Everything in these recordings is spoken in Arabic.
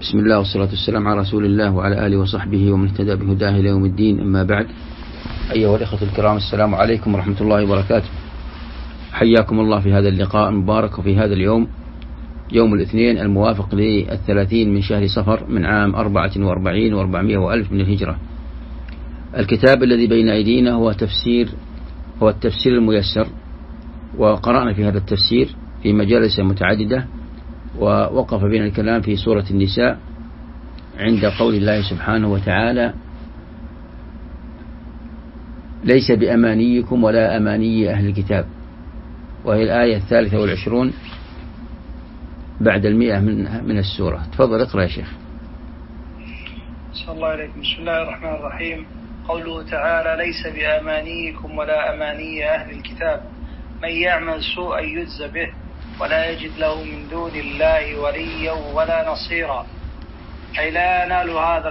بسم الله والصلاة والسلام على رسول الله وعلى آله وصحبه ومن اهتدى بهداه إلى يوم الدين. أما بعد، أيها الإخوة الكرام، السلام عليكم ورحمة الله وبركاته. حياكم الله في هذا اللقاء المبارك وفي هذا اليوم، يوم الاثنين الموافق ل30 من شهر صفر من عام 44 و400 وألف من الهجرة. الكتاب الذي بين أيدينا هو التفسير الميسر، وقرأنا في هذا التفسير في مجالس متعددة، ووقف بنا الكلام في سورة النساء عند قول الله سبحانه وتعالى: ليس بأمانيكم ولا أماني أهل الكتاب، وهي الآية 23 بعد 100 من السورة. تفضل اقرأ يا شيخ. بسم الله عليكم. بسم الله الرحمن الرحيم. قوله تعالى: ليس بأمانيكم ولا أماني أهل الكتاب، من يعمل سوءا يجز به ولا يجد له من دون الله وليا ولا نصيرا. أي لا ينال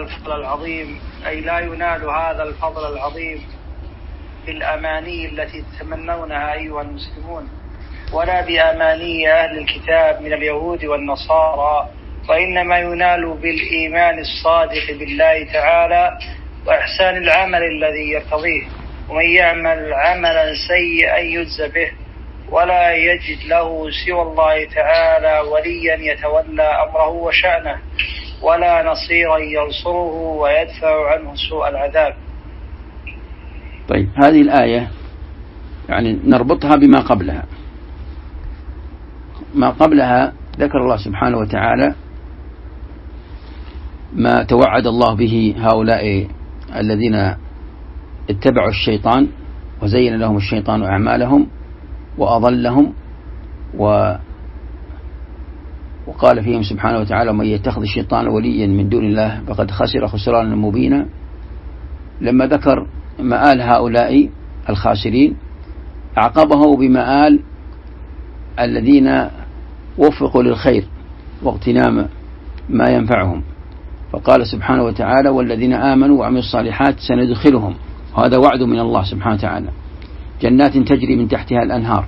هذا الفضل العظيم بالأماني التي تتمنونها أيها المسلمون، ولا بأماني أهل الكتاب من اليهود والنصارى، وإنما ينال بالإيمان الصادق بالله تعالى وإحسان العمل الذي يرتضيه. ومن يعمل عملا سيئا يجز به ولا يجد له سوى الله تعالى وليا يتولى أمره وشأنه ولا نصيرا ينصره ويدفع عنه سوء العذاب. طيب، هذه الآية يعني نربطها بما قبلها. ما قبلها ذكر الله سبحانه وتعالى ما توعد الله به هؤلاء الذين اتبعوا الشيطان وزين لهم الشيطان أعمالهم وأضلهم، وقال فيهم سبحانه وتعالى: من يتخذ الشيطان وليا من دون الله فقد خسر خسرانا مبينا. لما ذكر مآل هؤلاء الخاسرين أعقبه بمآل الذين وفقوا للخير واغتنام ما ينفعهم، فقال سبحانه وتعالى: والذين آمنوا وعملوا الصالحات سندخلهم، وهذا وعد من الله سبحانه وتعالى، جنات تجري من تحتها الأنهار.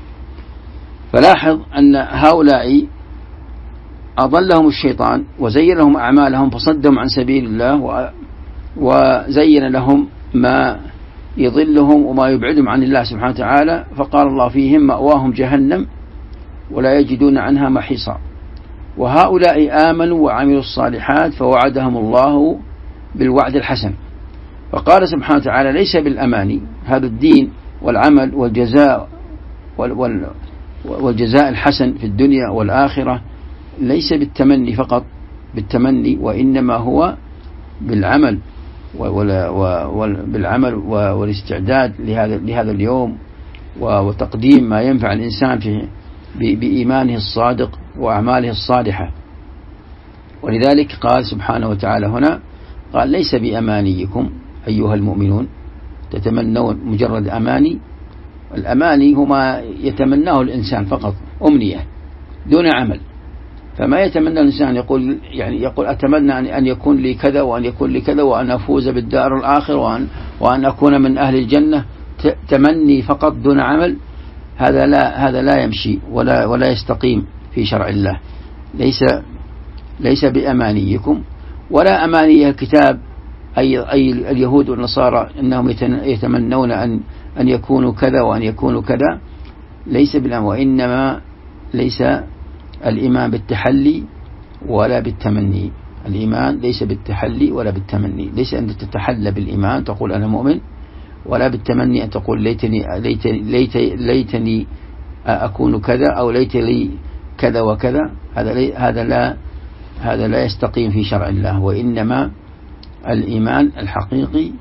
فلاحظ أن هؤلاء أضلهم الشيطان وزين لهم أعمالهم فصدهم عن سبيل الله، وزين لهم ما يضلهم وما يبعدهم عن الله سبحانه وتعالى، فقال الله فيهم: مأواهم جهنم ولا يجدون عنها محيصا. وهؤلاء آمنوا وعملوا الصالحات فوعدهم الله بالوعد الحسن، فقال سبحانه وتعالى: ليس بالأماني، هذا الدين والعمل والجزاء الحسن في الدنيا والآخرة ليس بالتمني فقط، وإنما هو بالعمل والاستعداد لهذا اليوم، وتقديم ما ينفع الإنسان بإيمانه الصادق وأعماله الصالحة. ولذلك قال سبحانه وتعالى هنا، قال: ليس بأمانيكم أيها المؤمنون تتمنون مجرد أماني. الأماني هما يتمناه الإنسان فقط، أمنية دون عمل. فما يتمنى الإنسان يقول أتمنى أن يكون لي كذا وأن يكون لي كذا وأن أفوز بالدار الآخرة وأن أكون من أهل الجنة. تمني فقط دون عمل، هذا لا يمشي ولا يستقيم في شرع الله. ليس بأمانيكم ولا أماني الكتاب، أي اليهود والنصارى إنهم يتمنون أن يكونوا كذا وأن يكونوا كذا. ليس بالأماني، وإنما ليس الإيمان بالتحلي ولا بالتمني. الإيمان ليس بالتحلي ولا بالتمني، ليس أن تتحلى بالإيمان تقول أنا مؤمن، ولا بالتمني أن تقول ليتني أكون كذا أو ليت لي كذا وكذا. هذا لا يستقيم في شرع الله. وإنما الإيمان الحقيقي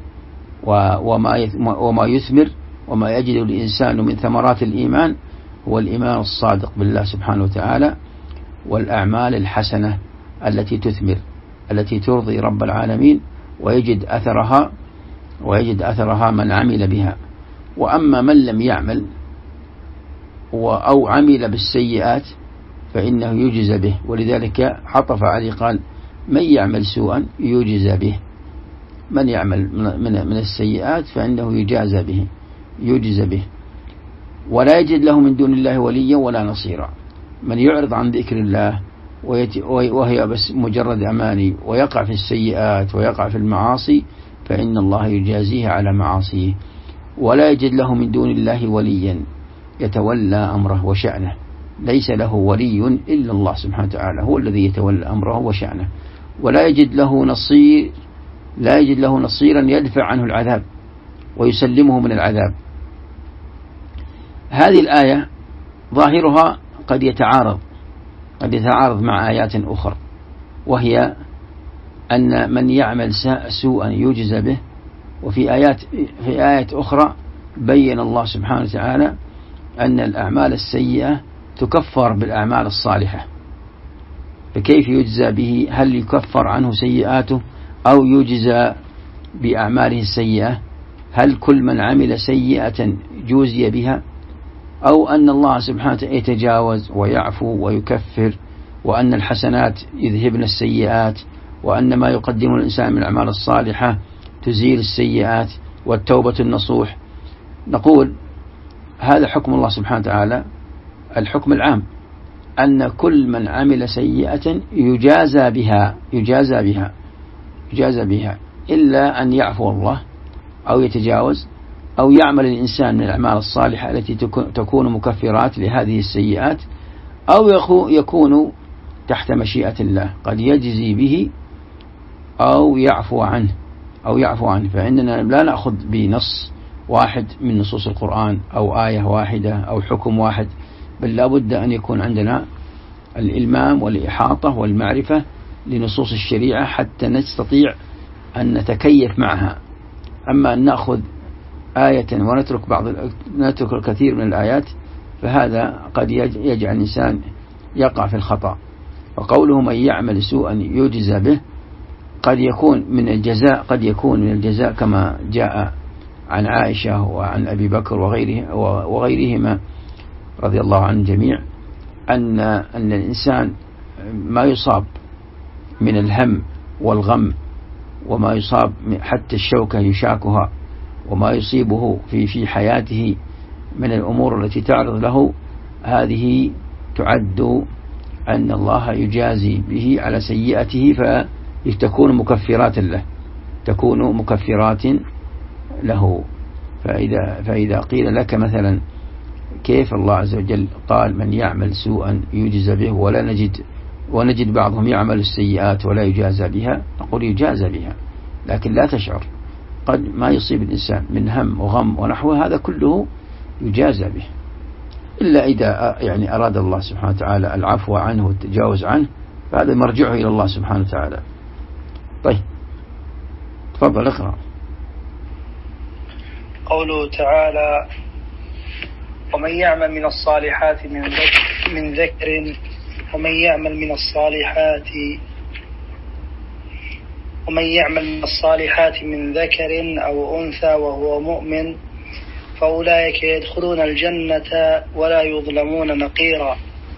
وما يثمر وما يجد الإنسان من ثمرات الإيمان هو الإيمان الصادق بالله سبحانه وتعالى، والأعمال الحسنة التي تثمر، التي ترضي رب العالمين ويجد أثرها من عمل بها. وأما من لم يعمل أو عمل بالسيئات فإنه يجزى به. ولذلك عطف عليه قال: من يعمل سوءا يجزى به. من يعمل من السيئات فإنه يجزى به ولا يجد له من دون الله وليا ولا نصيرا. من يعرض عن ذكر الله وهي بس مجرد أماني، ويقع في السيئات ويقع في المعاصي، فإن الله يجازيه على معاصيه، ولا يجد له من دون الله وليا يتولى أمره وشأنه. ليس له ولي إلا الله سبحانه وتعالى، هو الذي يتولى أمره وشأنه، ولا يجد له نصير، لا يجد له نصيرا يدفع عنه العذاب ويسلمه من العذاب. هذه الآية ظاهرها قد يتعارض مع آيات أخرى، وهي أن من يعمل سوءا يجزى به. وفي آيات أخرى بين الله سبحانه وتعالى أن الأعمال السيئة تكفر بالأعمال الصالحة، فكيف يجزى به؟ هل يكفر عنه سيئاته أو يجزى بأعماله السيئة؟ هل كل من عمل سيئة جوزي بها، أو أن الله سبحانه وتعالى يتجاوز ويعفو ويكفر، وأن الحسنات يذهبن السيئات، وأن ما يقدم الإنسان من الأعمال الصالحة تزيل السيئات، والتوبة النصوح؟ نقول هذا حكم الله سبحانه وتعالى الحكم العام، أن كل من عمل سيئة يجازى بها إلا أن يعفو الله أو يتجاوز، أو يعمل الإنسان من الأعمال الصالحة التي تكون مكفرات لهذه السيئات، أو يكون تحت مشيئة الله، قد يجزي به أو يعفو عنه فإننا لا نأخذ بنص واحد من نصوص القرآن أو آية واحدة أو حكم واحد، بل لا بد أن يكون عندنا الإلمام والإحاطة والمعرفة لنصوص الشريعة حتى نستطيع أن نتكيف معها. أما أن نأخذ آية ونترك الكثير من الآيات، فهذا قد يجعل الإنسان يقع في الخطأ. وقوله من يعمل سوءا يجزى به قد يكون من الجزاء كما جاء عن عائشة وعن أبي بكر وغيرهما رضي الله عنهم جميع، أن الإنسان ما يصاب من الهم والغم، وما يصاب حتى الشوكة يشاكها، وما يصيبه في حياته من الأمور التي تعرض له، هذه تعد أن الله يجازي به على سيئته، فتكون مكفرات له. فإذا قيل لك مثلا كيف الله عز وجل قال من يعمل سوءا يجزى به ونجد بعضهم يعمل السيئات ولا يجازى بها، نقول يجازى بها، لكن لا تشعر. قد ما يصيب الإنسان من هم وغم ونحوه، هذا كله يجازى به، إلا إذا يعني أراد الله سبحانه وتعالى العفو عنه والتجاوز عنه، فهذا مرجعه إلى الله سبحانه وتعالى. طيب تفضل اقرأ. قوله تعالى ومن يعمل من الصالحات من ذكر ومن يعمل من الصالحات من ذكر أو أنثى وهو مؤمن فأولئك يدخلون الجنة ولا يظلمون نقيرا.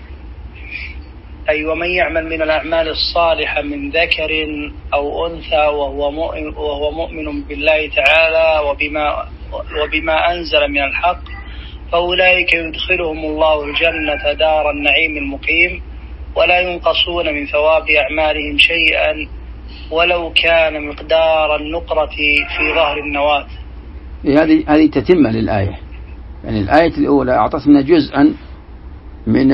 أي ومن يعمل من الأعمال الصالحة من ذكر أو أنثى وهو مؤمن بالله تعالى وبما أنزل من الحق، فأولئك يدخلهم الله الجنة دار النعيم المقيم، ولا ينقصون من ثواب أعمالهم شيئا ولو كان مقدار النقرة في ظهر النواة. هذه تتمة للآية. يعني الآية الأولى أعطتنا جزءا من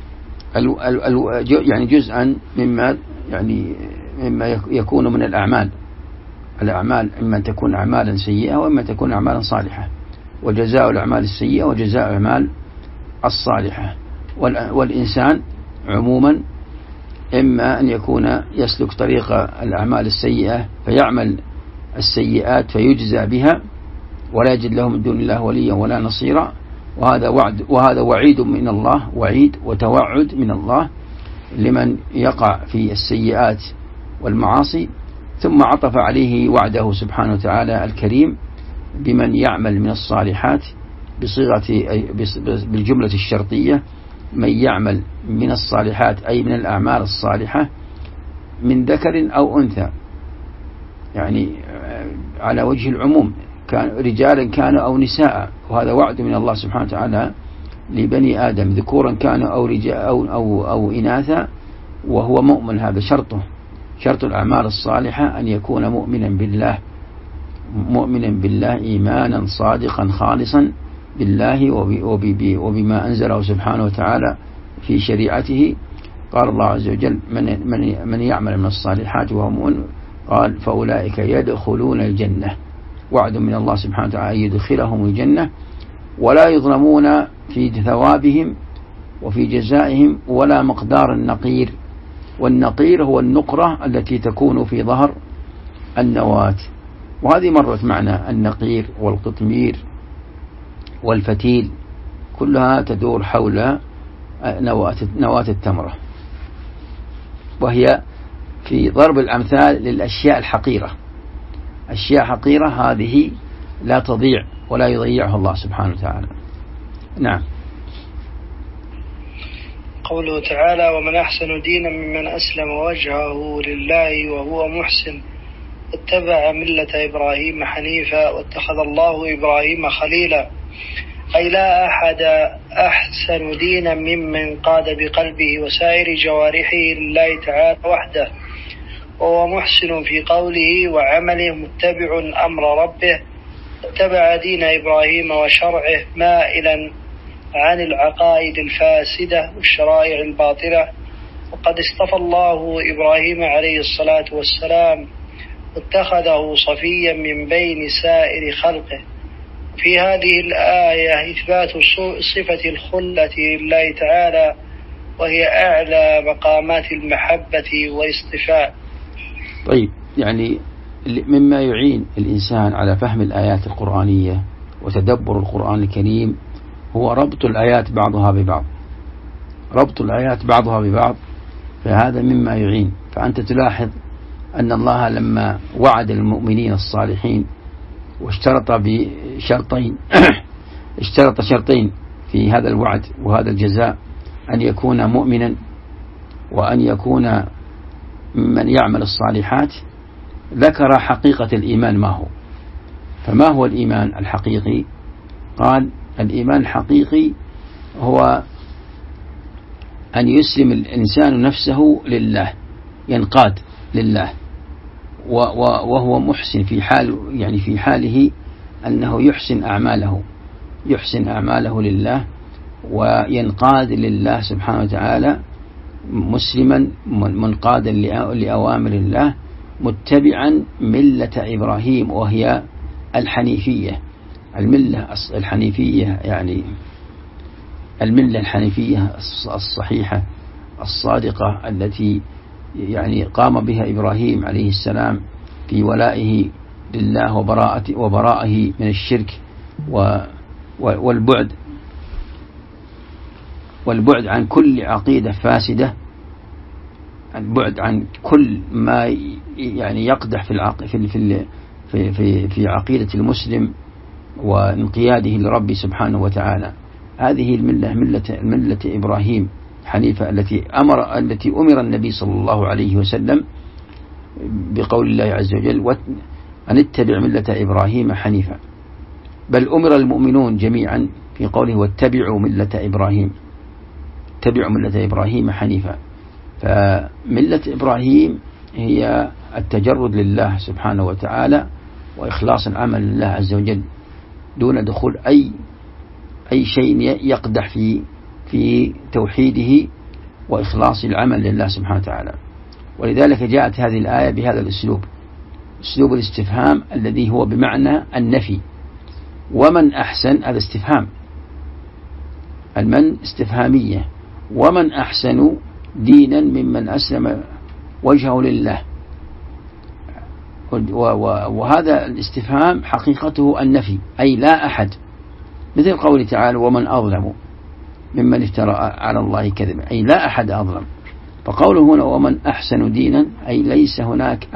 يعني جزءا مما يكون من الأعمال إما تكون أعمالا سيئة وإما تكون أعمالا صالحة، وجزاء الأعمال السيئة وجزاء الأعمال الصالحة. والإنسان عموما إما أن يكون يسلك طريق الأعمال السيئة فيعمل السيئات فيجزى بها ولا يجد له من دون الله وليا ولا نصيرا، وهذا وعيد من الله، وعيد وتوعد من الله لمن يقع في السيئات والمعاصي. ثم عطف عليه وعده سبحانه وتعالى الكريم بمن يعمل من الصالحات بالجملة الشرطية، من يعمل من الصالحات أي من الأعمال الصالحة من ذكر أو أنثى، يعني على وجه العموم، كان رجالا كانوا أو نساء، وهذا وعد من الله سبحانه وتعالى لبني آدم ذكورا كانوا أو رجال أو إناثا، وهو مؤمن. هذا شرطه، شرط الأعمال الصالحة أن يكون مؤمنا بالله إيمانا صادقا خالصا بالله وبما أنزله سبحانه وتعالى في شريعته. قال الله عز وجل: من يعمل من الصالحات وهو مؤمن قال فأولئك يدخلون الجنة. وعد من الله سبحانه وتعالى يدخلهم الجنة ولا يظلمون في ثوابهم وفي جزائهم ولا مقدار النقير. والنقير هو النقرة التي تكون في ظهر النواة، وهذه مرت معنا. النقير والقطمير والفتيل كلها تدور حول نواة التمرة، وهي في ضرب الأمثال للأشياء الحقيرة. أشياء حقيرة هذه لا تضيع ولا يضيعها الله سبحانه وتعالى. نعم. قوله تعالى: ومن أحسن دينا ممن أسلم وجهه لله وهو محسن اتبع ملة إبراهيم حنيفا واتخذ الله إبراهيم خليلا. أي لا أحد أحسن دينا ممن قاد بقلبه وسائر جوارحه لله تعالى وحده، وهو محسن في قوله وعمله متبع أمر ربه، اتبع دين إبراهيم وشرعه مائلا عن العقائد الفاسدة والشرائع الباطلة. وقد اصطفى الله إبراهيم عليه الصلاة والسلام واتخذه صفيا من بين سائر خلقه. في هذه الآية إثبات صفة الخلة لله تعالى، وهي أعلى مقامات المحبة والاصطفاء. طيب، يعني مما يعين الإنسان على فهم الآيات القرآنية وتدبر القرآن الكريم هو ربط الآيات بعضها ببعض. ربط الآيات بعضها ببعض فهذا مما يعين. فأنت تلاحظ أن الله لما وعد المؤمنين الصالحين واشترط بشرطين اشترط شرطين في هذا الوعد وهذا الجزاء: أن يكون مؤمنا وأن يكون من يعمل الصالحات. ذكر حقيقة الإيمان ما هو. فما هو الإيمان الحقيقي؟ قال: الإيمان الحقيقي هو أن يسلم الإنسان نفسه لله، ينقاد لله، وهو محسن في حال، يعني في حاله أنه يحسن أعماله لله وينقاد لله سبحانه وتعالى، مسلما منقادا لأوامر الله، متبعا ملة إبراهيم وهي الحنيفية. الملة الحنيفية يعني الملة الحنيفية الصحيحة الصادقة التي يعني قام بها إبراهيم عليه السلام في ولائه لله وبراءه من الشرك والبعد عن كل عقيدة فاسدة، البعد عن كل ما يعني يقدح في عقيدة المسلم وانقياده لرب سبحانه وتعالى. هذه الملة ملة إبراهيم حنيفة التي أمر النبي صلى الله عليه وسلم بقول الله عز وجل أن اتبع ملة إبراهيم حنيفا، بل أمر المؤمنون جميعا في قوله واتبعوا ملة إبراهيم، اتبعوا ملة إبراهيم حنيفا. فملة إبراهيم هي التجرد لله سبحانه وتعالى وإخلاص العمل لله عز وجل دون دخول أي شيء يقدح في توحيده وإخلاص العمل لله سبحانه وتعالى. ولذلك جاءت هذه الآية بهذا الأسلوب، أسلوب الاستفهام الذي هو بمعنى النفي. ومن أحسن، هذا استفهام، المن استفهامية. ومن أحسن دينا ممن أسلم وجهه لله. وهذا الاستفهام حقيقته النفي، أي لا أحد، مثل قوله تعالى ومن أظلم ممن افترى على الله كذبا، أي لا أحد أظلم. فقوله هنا ومن أحسن دينا أي ليس هناك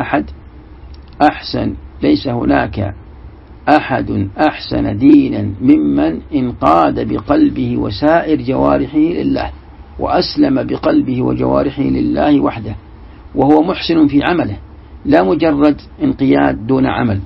أحد أحسن دينا ممن انقاد بقلبه وسائر جوارحه لله وأسلم بقلبه وجوارحه لله وحده، وهو محسن في عمله لا مجرد انقياد دون عمل.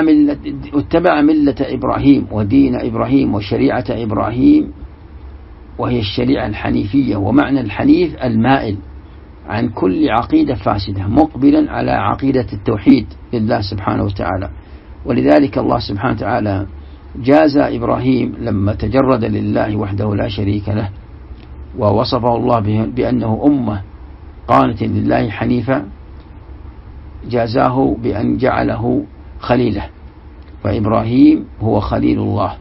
واتبع ملة إبراهيم ودين إبراهيم وشريعة إبراهيم وهي الشريعة الحنيفية. ومعنى الحنيف المائل عن كل عقيدة فاسدة مقبلا على عقيدة التوحيد لله سبحانه وتعالى. ولذلك الله سبحانه وتعالى جاز إبراهيم لما تجرد لله وحده لا شريك له ووصفه الله بأنه أمة قانت لله حنيفا، جازاه بأن جعله خليله، فإبراهيم هو خليل الله.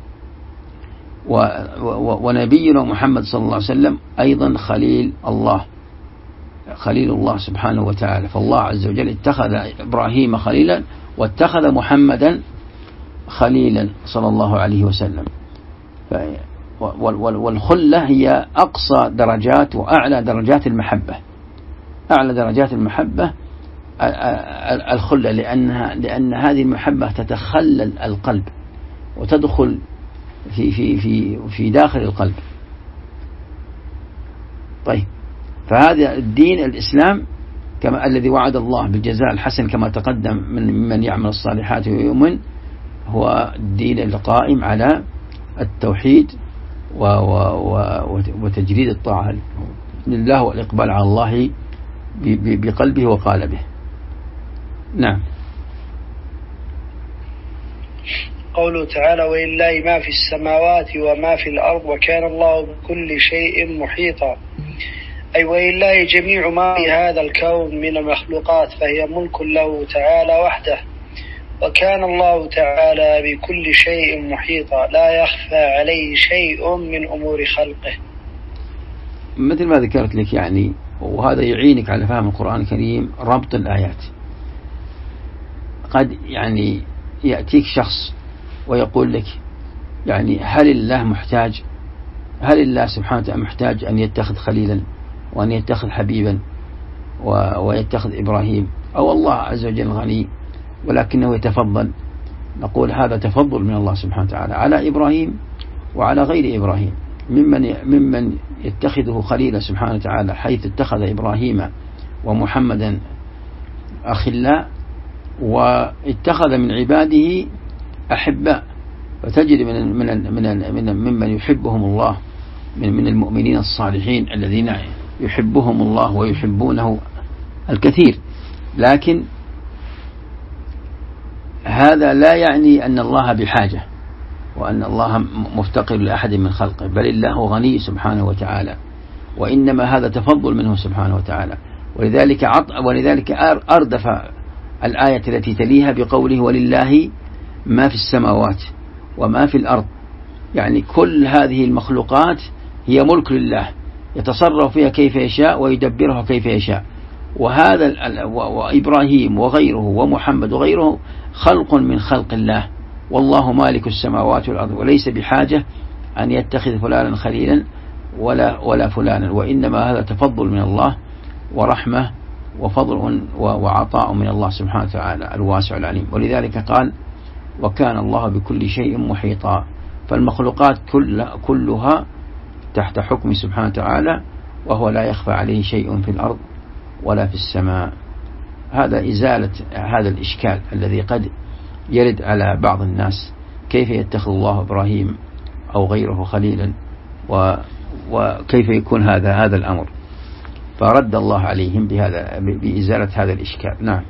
ونبينا محمد صلى الله عليه وسلم أيضا خليل الله، خليل الله سبحانه وتعالى. فالله عز وجل اتخذ إبراهيم خليلا واتخذ محمدا خليلا صلى الله عليه وسلم. والخلة هي أقصى درجات وأعلى درجات المحبة، أعلى درجات المحبة الخلة، لأن هذه المحبة تتخلل القلب وتدخل في داخل القلب. طيب، فهذا الدين الإسلام كما الذي وعد الله بالجزاء الحسن كما تقدم من يعمل الصالحات ويؤمن، هو الدين القائم على التوحيد وتجريد الطاعة لله والإقبال على الله بقلبه وقالبه. نعم. قوله تعالى: ولله ما في السماوات وما في الأرض وكان الله بكل شيء محيطا، أي ولله جميع ما في هذا الكون من المخلوقات، فهي ملك له تعالى وحده. وكان الله تعالى بكل شيء محيطا، لا يخفى عليه شيء من أمور خلقه. مثل ما ذكرت لك يعني، وهذا يعينك على فهم القرآن الكريم، ربط الآيات. قد يعني يأتيك شخص ويقول لك يعني هل الله محتاج، هل الله سبحانه وتعالى محتاج أن يتخذ خليلا وأن يتخذ حبيبا ويتخذ إبراهيم، أو الله عز وجل غني ولكنه يتفضل؟ نقول هذا تفضل من الله سبحانه وتعالى على إبراهيم وعلى غير إبراهيم، ممن يتخذه خليلا سبحانه وتعالى، حيث اتخذ إبراهيم ومحمدا أخلاء، واتخذ من عباده أحباء. فتجد ممن يحبهم الله من المؤمنين الصالحين الذين يحبهم الله ويحبونه الكثير. لكن هذا لا يعني أن الله بحاجة وأن الله مفتقر لأحد من خلقه، بل الله غني سبحانه وتعالى، وإنما هذا تفضل منه سبحانه وتعالى. ولذلك أردف الآية التي تليها بقوله: ولله ما في السماوات وما في الأرض. يعني كل هذه المخلوقات هي ملك لله، يتصرف فيها كيف يشاء ويدبرها كيف يشاء. وإبراهيم وغيره ومحمد وغيره خلق من خلق الله، والله مالك السماوات والأرض، وليس بحاجة أن يتخذ فلانا خليلا ولا فلانا، وإنما هذا تفضل من الله ورحمة وفضل وعطاء من الله سبحانه وتعالى الواسع العليم. ولذلك قال: وكان الله بكل شيء محيطا. فالمخلوقات كلها تحت حكم سبحانه وتعالى، وهو لا يخفى عليه شيء في الأرض ولا في السماء. هذا إزالة هذا الإشكال الذي قد يرد على بعض الناس: كيف يتخذ الله إبراهيم أو غيره خليلا، وكيف يكون هذا الأمر؟ فرد الله عليهم بإزالة هذا الإشكال. نعم.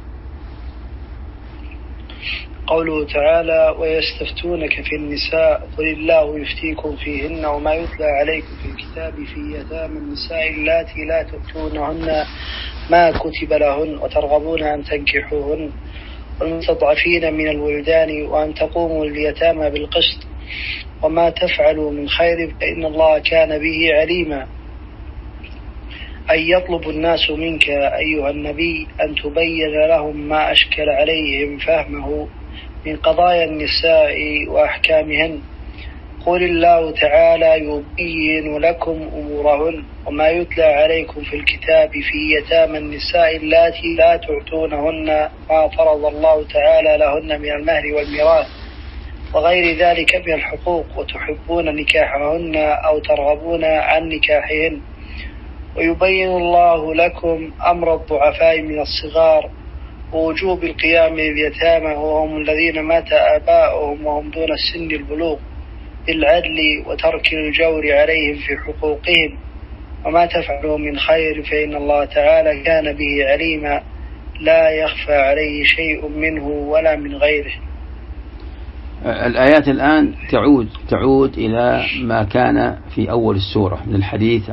قوله تعالى: ويستفتونك في النساء قل الله يفتيكم فيهن وما يتلى عليكم في الكتاب في يتامى النساء اللاتي لا تؤتونهن ما كتب لهن وترغبون أن تنكحوهن والمستضعفين من الولدان وأن تقوموا اليتامى بالقسط وما تفعلوا من خير فإن الله كان به عليما. أي يطلب الناس منك أيها النبي أن تبين لهم ما أشكل عليهم فهمه من قضايا النساء وأحكامهن. قل الله تعالى يبين لكم أمورهن وما يتلى عليكم في الكتاب في يتامى النساء اللاتي لا تعطونهن ما فرض الله تعالى لهن من المهر والميراث وغير ذلك من الحقوق وتحبون نكاحهن أو ترغبون عن نكاحهن. ويبين الله لكم أمر الضعفاء من الصغار ووجوب القيام باليتامى وهم الذين مات آباؤهم وهم دون سن البلوغ بالعدل وترك الجور عليهم في حقوقهم، وما تفعلوا من خير فإن الله تعالى كان به عليما لا يخفى عليه شيء منه ولا من غيره. الآيات الآن تعود إلى ما كان في أول السورة من الحديث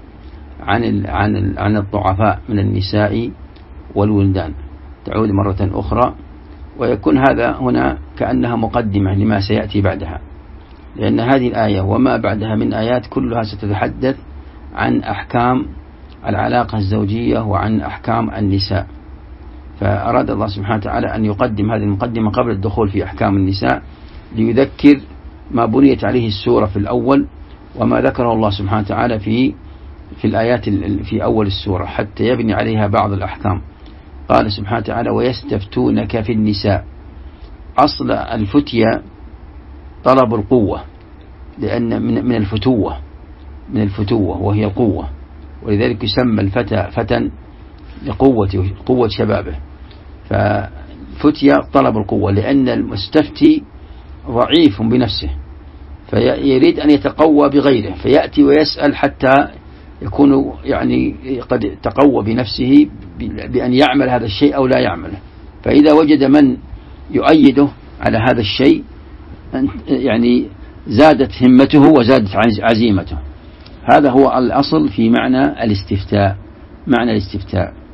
عن الضعفاء من النساء والولدان، تعود مرة أخرى، ويكون هذا هنا كأنها مقدمة لما سيأتي بعدها، لأن هذه الآية وما بعدها من آيات كلها ستتحدث عن أحكام العلاقة الزوجية وعن أحكام النساء. فأراد الله سبحانه وتعالى أن يقدم هذه المقدمة قبل الدخول في أحكام النساء، ليذكر ما بنيت عليه السورة في الأول وما ذكره الله سبحانه وتعالى في الآيات في أول السورة، حتى يبني عليها بعض الأحكام. قال سبحانه وتعالى: ويستفتونك في النساء. أصل الفتية طلب القوة، لأن من الفتوة وهي القوة، ولذلك يسمى الفتى فتى لقوة شبابه. ففتية طلب القوة، لأن المستفتي ضعيف بنفسه فيريد أن يتقوى بغيره، فيأتي ويسأل حتى يكون يعني قد تقوى بنفسه بأن يعمل هذا الشيء أو لا يعمله. فإذا وجد من يؤيده على هذا الشيء يعني زادت همته وزادت عزيمته. هذا هو الأصل في معنى الاستفتاء.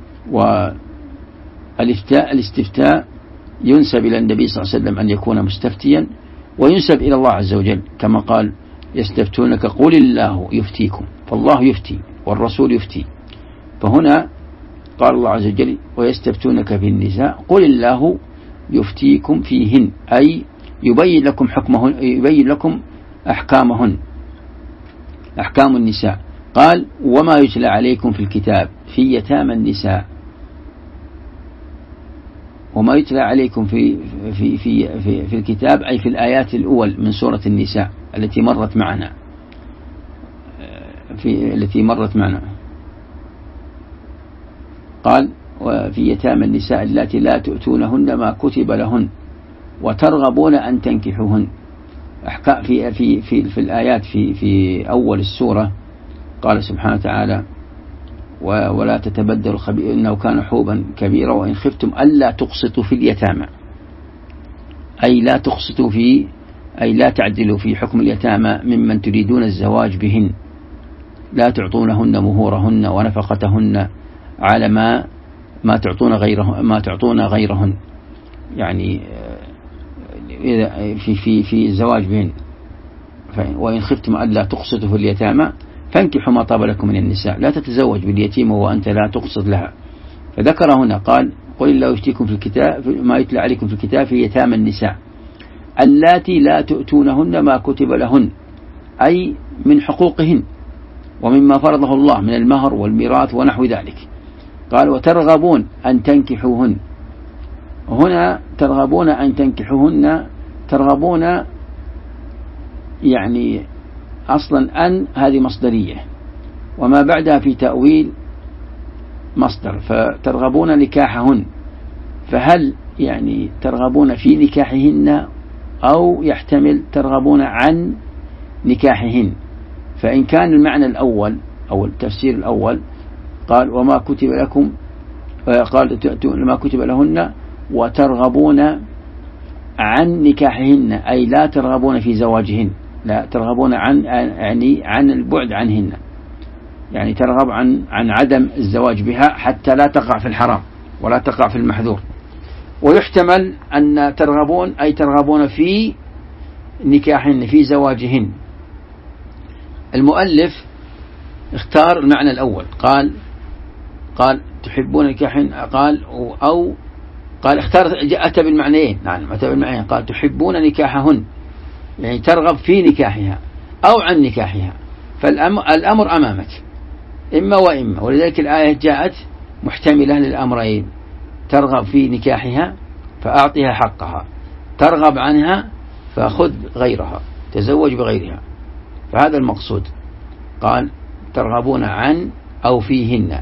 والاستفتاء ينسب إلى النبي صلى الله عليه وسلم أن يكون مستفتيا، وينسب إلى الله عز وجل كما قال: يستفتونك قل الله يفتيكم. فالله يفتي والرسول يفتي. فهنا قال الله عز وجل: ويستفتونك في النساء قل الله يفتيكم فيهن، أي يبين لكم حكمهن، يبين لكم أحكامهن، أحكام النساء. قال: وما يتلى عليكم في الكتاب في يتامى النساء. وما يتلى عليكم في الكتاب أي في الآيات الأول من سورة النساء التي مرت معنا، قال: وفي يتامى النساء اللاتي لا تؤتونهن ما كتب لهن وترغبون أن تنكحوهن. في الآيات في أول السورة قال سبحانه وتعالى: ولا تتبدلوا الخبيث إنه كان حوبا كبيرا وإن خفتم ألا تقسطوا في اليتامى، أي لا تقسطوا أي لا تعدلوا في حكم اليتامى ممن تريدون الزواج بهن، لا تعطونهن مهورهن ونفقتهن على ما تعطون غيرهن، يعني في الزواج بهن. وإن خفتم ألا تقسطوا في اليتامى فانكحوا ما طاب لكم من النساء، لا تتزوج باليتيمة وأنت لا تقسط لها. فذكر هنا قال: قل الله يفتيكم في الكتاب ما يتلى عليكم في الكتاب في يتامى النساء اللاتي لا تؤتونهن ما كتب لهن، أي من حقوقهن ومما فرضه الله من المهر والميراث ونحو ذلك. قال: وترغبون أن تنكحوهن. هنا ترغبون أن تنكحوهن، ترغبون يعني أصلا أن هذه مصدرية وما بعدها في تأويل مصدر، فترغبون نكاحهن. فهل يعني ترغبون في نكاحهن أو يحتمل ترغبون عن نكاحهن؟ فإن كان المعنى الأول أو التفسير الأول قال: وما كتب لكم، قال ما كتب لهن وترغبون عن نكاحهن، أي لا ترغبون في زواجهن، لا ترغبون عن البعد عنهن، يعني ترغب عن عدم الزواج بها حتى لا تقع في الحرام ولا تقع في المحذور. ويحتمل أن ترغبون أي ترغبون في نكاحهن، في زواجهن. المؤلف اختار المعنى الأول، قال تحبون نكاحهن، قال اختار أتى بالمعنيين، نعم أتى بالمعنيين. قال: تحبون نكاحهن، يعني ترغب في نكاحها أو عن نكاحها. فالأمر أمامك إما وإما، ولذلك الآية جاءت محتملة للأمرين: ترغب في نكاحها فأعطيها حقها، ترغب عنها فخذ غيرها، تزوج بغيرها. فهذا المقصود. قال: ترغبون عن أو فيهن.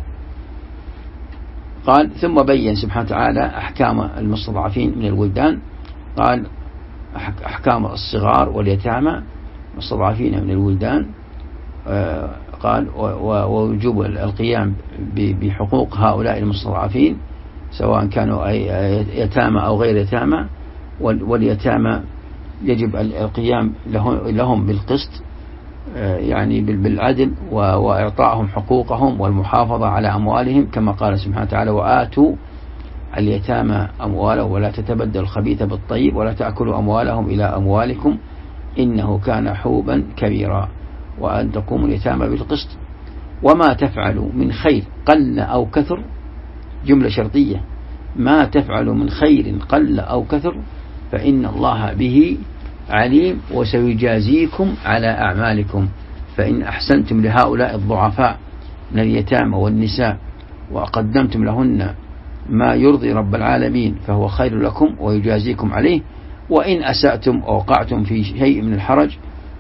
قال: ثم بين سبحانه وتعالى أحكام المستضعفين من الولدان. قال: أحكام الصغار واليتامى المستضعفين من الولدان، قال ووجوب القيام بحقوق هؤلاء المستضعفين سواء كانوا يتامى أو غير يتامى، واليتامى يجب القيام لهم بالقسط، يعني بالعدل، وإعطائهم حقوقهم والمحافظة على أموالهم كما قال سبحانه وتعالى وآتوا اليتامى أموالهم ولا تتبدل الخبيث بالطيب ولا تأكلوا أموالهم إلى أموالكم إنه كان حوبا كبيرا وأن تقوموا اليتامى بالقسط وما تفعلوا من خير قل أو كثر، جملة شرطية، ما تفعلوا من خير قل أو كثر فإن الله به عليم وسيجازيكم على أعمالكم، فإن أحسنتم لهؤلاء الضعفاء من اليتامى والنساء وقدمتم لهن ما يرضي رب العالمين فهو خير لكم ويجازيكم عليه، وإن أسأتم أو وقعتم في شيء من الحرج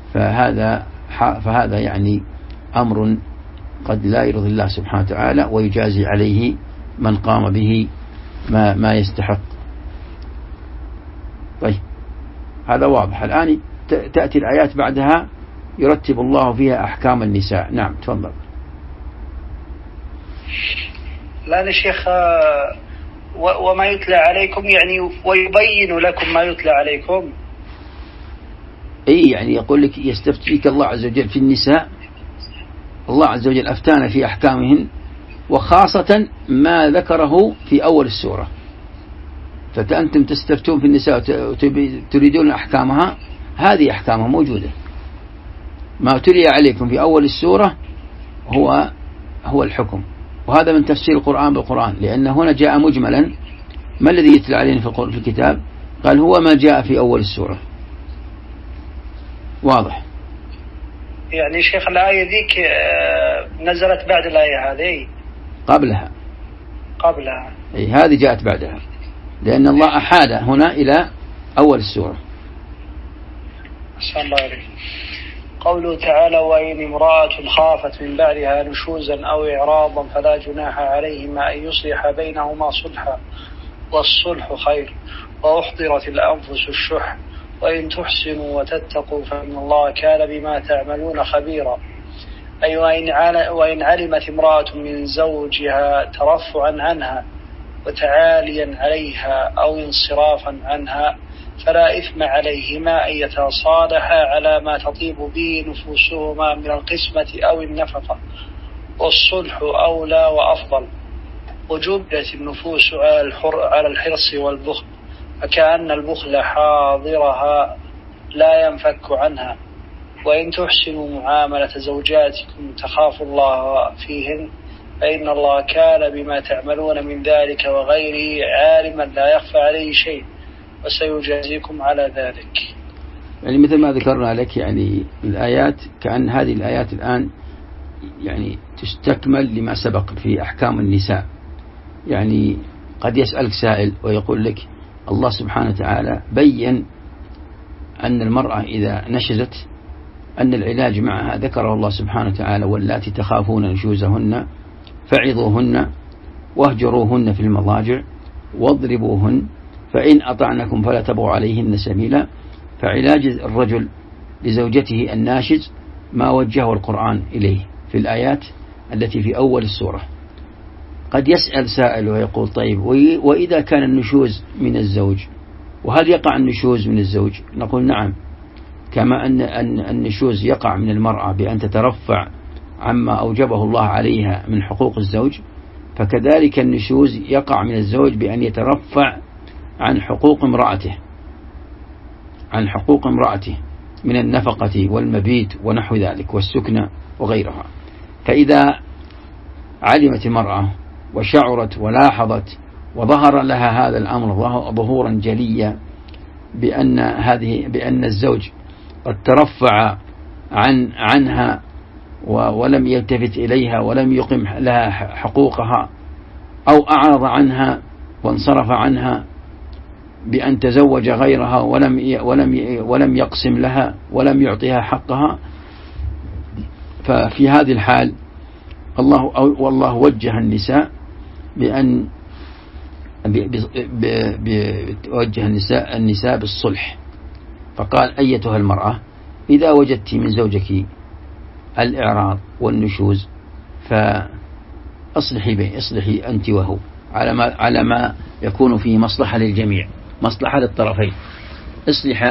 فهذا يعني أمر قد لا يرضي الله سبحانه وتعالى ويجازي عليه من قام به ما يستحق. طيب هذا واضح. الآن تأتي الآيات بعدها يرتب الله فيها أحكام النساء. نعم تفضل. لا يا شيخ، وما يتلى عليكم يعني ويبين لكم ما يتلى عليكم. يعني يقول لك يستفتيك الله عز وجل في النساء، الله عز وجل أفتانا في أحكامهن وخاصة ما ذكره في أول السورة، فأنتم تستفتون في النساء وتريدون أحكامها، هذه أحكامها موجودة. ما تلي عليكم في أول السورة هو الحكم، وهذا من تفسير القرآن بالقرآن، لأن هنا جاء مجملا. ما الذي يتلى علينا في الكتاب؟ قال هو ما جاء في أول السورة. واضح. يعني شيخ الآية ذيك نزلت بعد الآية هذه؟ قبلها. هذه جاءت بعدها، لأن الله أحال هنا إلى أول السورة. أحسن الله عليك. قوله تعالى وإن امرأة خافت من بعدها نشوزا أو إعراضا فلا جناح عليهما أن يصلح بينهما صلحا والصلح خير وأحضرت الأنفس الشح وإن تحسنوا وتتقوا فإن الله كان بما تعملون خبيرا. أي وإن علمت امرأة من زوجها ترفعا عنها وتعاليا عليها أو انصرافا عنها فلا إثم عليهما أن يتصالحا على ما تطيب به نفوسهما من القسمة أو النفقة، والصلح أولى وأفضل. وجبلت النفوس على الحرص والبخل، فكأن البخل حاضرها لا ينفك عنها. وإن تحسنوا معاملة زوجاتكم تخافوا الله فيهن فإن الله كان بما تعملون من ذلك وغيره عالما لا يخفى عليه شيء وسيجازيكم على ذلك. يعني مثل ما ذكرنا لك، يعني الآيات كأن هذه الآيات الآن يعني تستكمل لما سبق في أحكام النساء. يعني قد يسألك سائل ويقول لك الله سبحانه وتعالى بيّن أن المرأة إذا نشزت أن العلاج معها ذكره الله سبحانه وتعالى واللاتي تخافون نشوزهن فعظوهن واهجروهن في المضاجع واضربوهن فإن أطعنكم فلا تبغوا عليهن سبيلا. فعلاج الرجل لزوجته الناشز ما وجهه القرآن إليه في الآيات التي في أول السورة. قد يسأل سائل ويقول طيب وإذا كان النشوز من الزوج، وهل يقع النشوز من الزوج؟ نقول نعم، كما أن النشوز يقع من المرأة بأن تترفع عما أوجبه الله عليها من حقوق الزوج، فكذلك النشوز يقع من الزوج بأن يترفع عن حقوق امرأته من النفقة والمبيت ونحو ذلك والسكنة وغيرها. فإذا علمت المرأة وشعرت ولاحظت وظهر لها هذا الأمر ظهورا جليا بأن الزوج قد ترفع عنها ولم يلتفت إليها ولم يقم لها حقوقها، أو أعرض عنها وانصرف عنها بأن تزوج غيرها ولم يقسم لها ولم يعطيها حقها، ففي هذه الحال والله وجه النساء بأن وجه النساء بالصلح، فقال أيتها المرأة إذا وجدت من زوجك الإعراض والنشوز فاصلحي أنت وهو على ما يكون فيه مصلحة للجميع، مصلحة للطرفين. اصلح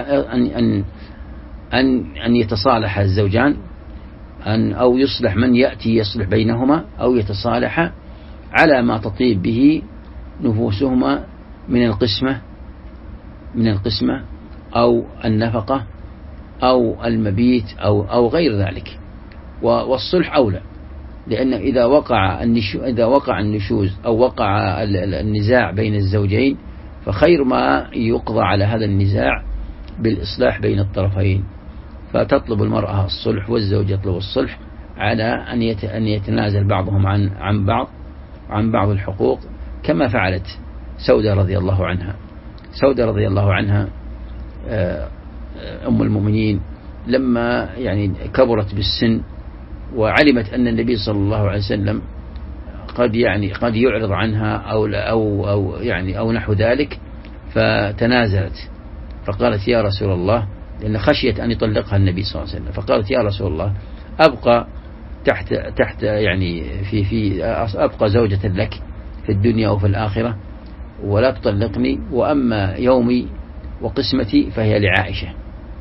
أن يتصالح الزوجان، أو يصلح من يأتي يصلح بينهما، أو يتصالح على ما تطيب به نفوسهما من القسمة أو النفقة أو المبيت أو غير ذلك. والصلح أولى، لأن إذا وقع النشوز أو وقع النزاع بين الزوجين فخير ما يقضى على هذا النزاع بالإصلاح بين الطرفين. فتطلب المرأة الصلح والزوج يطلب الصلح على أن يتنازل بعضهم عن بعض الحقوق، كما فعلت سودة رضي الله عنها. سودة رضي الله عنها أم المؤمنين لما يعني كبرت بالسن وعلمت أن النبي صلى الله عليه وسلم قد يعرض عنها أو نحو ذلك، فتنازلت فقالت يا رسول الله، لأن خشيت أن يطلقها النبي صلى الله عليه وسلم، فقالت يا رسول الله أبقى تحت يعني في أبقى زوجة لك في الدنيا وفي الآخرة ولا تطلقني، وأما يومي وقسمتي فهي لعائشة.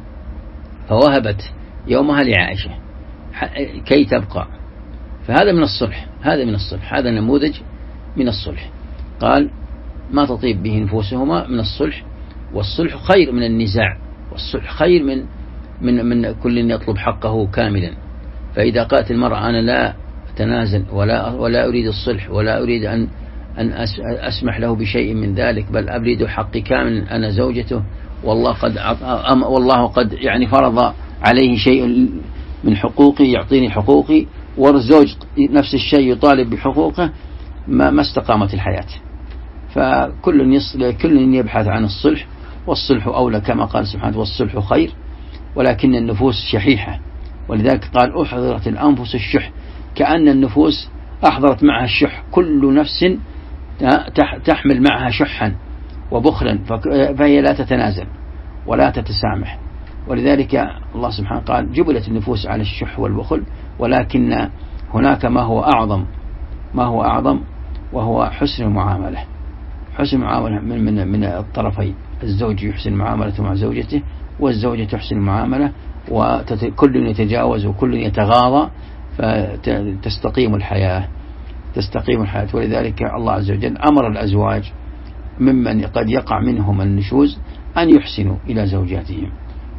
فوهبت يومها لعائشة كي تبقى. فهذا من الصلح، هذا نموذج من الصلح. قال ما تطيب به نفوسهما من الصلح، والصلح خير من النزاع، والصلح خير من كل يطلب حقه كاملا. فإذا قالت المرأة أنا لا أتنازل ولا أريد الصلح ولا أريد أن أسمح له بشيء من ذلك، بل أريد حقي كاملا، أنا زوجته والله قد يعني فرض عليه شيء من حقوقي يعطيني حقوقي، والزوج نفس الشيء يطالب بحقوقه، ما استقامت الحياة. فكل يبحث عن الصلح، والصلح أولى كما قال سبحانه والصلح خير، ولكن النفوس شحيحة، ولذلك قال أحضرت الأنفس الشح، كأن النفوس أحضرت معها الشح، كل نفس تحمل معها شحا وبخلا، فهي لا تتنازل ولا تتسامح. ولذلك الله سبحانه قال جبلت النفوس على الشح والبخل، ولكن هناك ما هو أعظم وهو حسن المعاملة. حسن المعاملة من الطرفين، الزوج يحسن معاملته مع زوجته، والزوجة تحسن المعاملة، وكل يتجاوز وكل يتغاضى، فتستقيم الحياة. ولذلك الله عز وجل أمر الأزواج ممن قد يقع منهم النشوز أن يحسنوا إلى زوجاتهم،